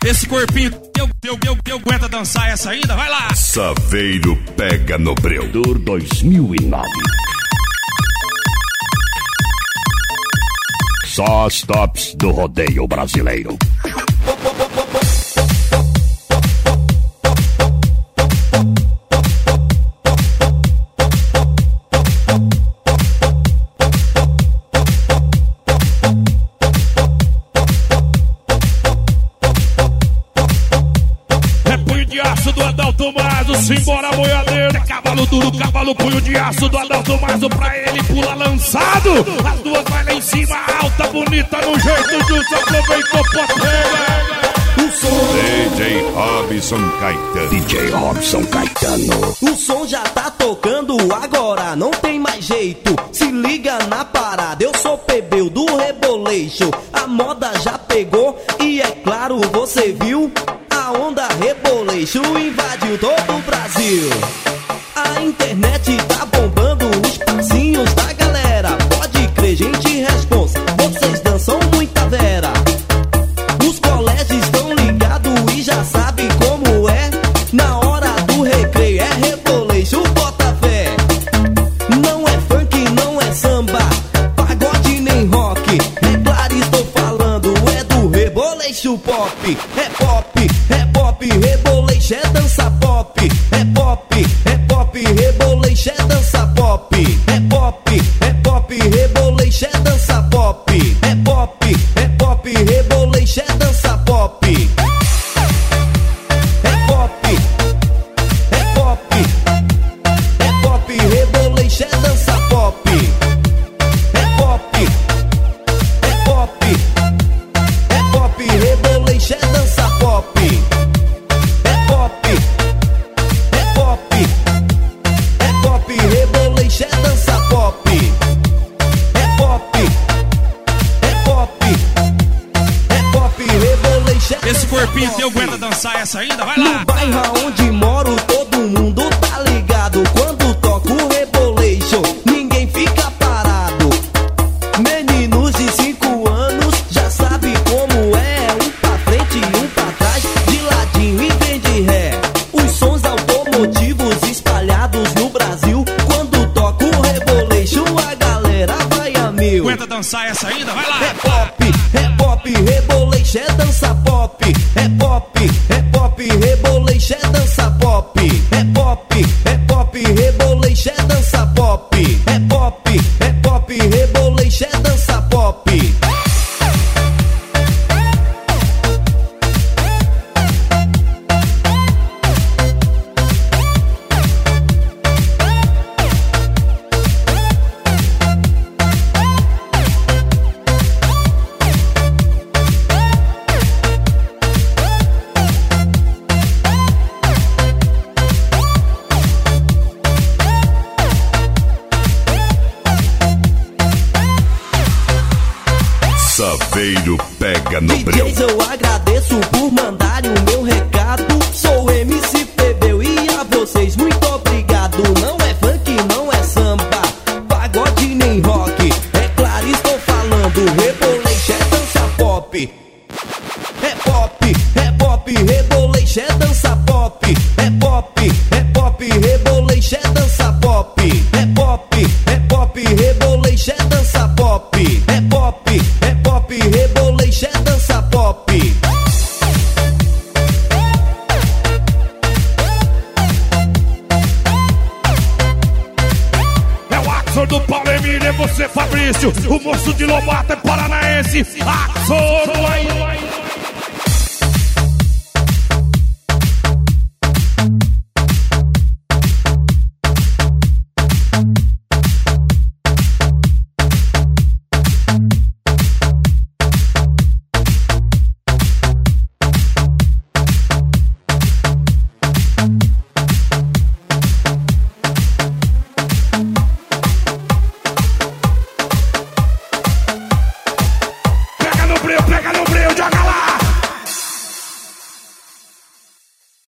Esse corpinho eu aguenta dançar essa ainda? Vai lá! Saveiro pega no breu. Dor 2009. Só as tops do rodeio brasileiro. Simbora, boiadeiro, cavalo duro, cavalo, punho de aço do Adalto Mazo, pra ele pula lançado. As duas vai lá em cima, alta, bonita, no jeito justo, aproveitou, potega. O som DJ Robson Caetano. DJ Robson Caetano. O som já tá tocando agora, não tem mais jeito. Se liga na parada, eu sou plebeu do Rebolation. A moda já pegou e é claro, você viu? A onda Rebolation invadiu todo o Brasil. A internet tá bombando os passinhos da galera. Pode crer, gente responsa, vocês dançam muita vera. Os colégios estão ligados e já sabem como é. Na hora do recreio é Rebolation, bota fé. Não é funk, não é samba, pagode nem rock. É claro, estou falando, é do Rebolation Pop. É pop, é pop, Rebolation é dança pop. É pop, é pop, Rebolation é dança pop. É pop, é pop, Rebolation é dança pop. É pop, é pop, Rebolation é dança pop. É pop, é pop, é pop, Rebolation é dança pop. É pop, é pop, é pop, Rebolation é dança pop. É pop, é pop, é pop, Rebolation é dança pop. É pop, é pop, é pop, Rebolation é Esse dança corpinho pop. eu aguenta dançar essa ainda? Vai lá! No bairro onde moro, todo mundo tá ligado. Quando toca o Rebolation, ninguém fica parado. Meninos de 5 anos já sabem como é. Um pra frente e um pra trás, de ladinho e vem de ré. Os sons automotivos espalhados no Brasil. Quando toca o Rebolation, a galera vai a mil. Aguenta dançar essa ainda? Vai lá! É pop, Rebolation é dança pop. É pop, Rebolation é dança pop. É pop, Rebolation é dança pop. É pop, Rebolation é dança pop. Saveiro pega no breu. DJs, eu agradeço por mandarem o meu recado. Sou MC Plebeu e a vocês muito obrigado. Não é funk, não é samba, pagode nem rock. É claro, estou falando, Rebolation é dança pop. É pop, Rebolation é dança pop. É pop, Rebolation é dança pop. É pop, Rebolation é dança pop. É pop, Rebolation é dança pop. É o Axor do Paulo Emílio, é você Fabrício. O moço de Lobato é paranaense. Axor,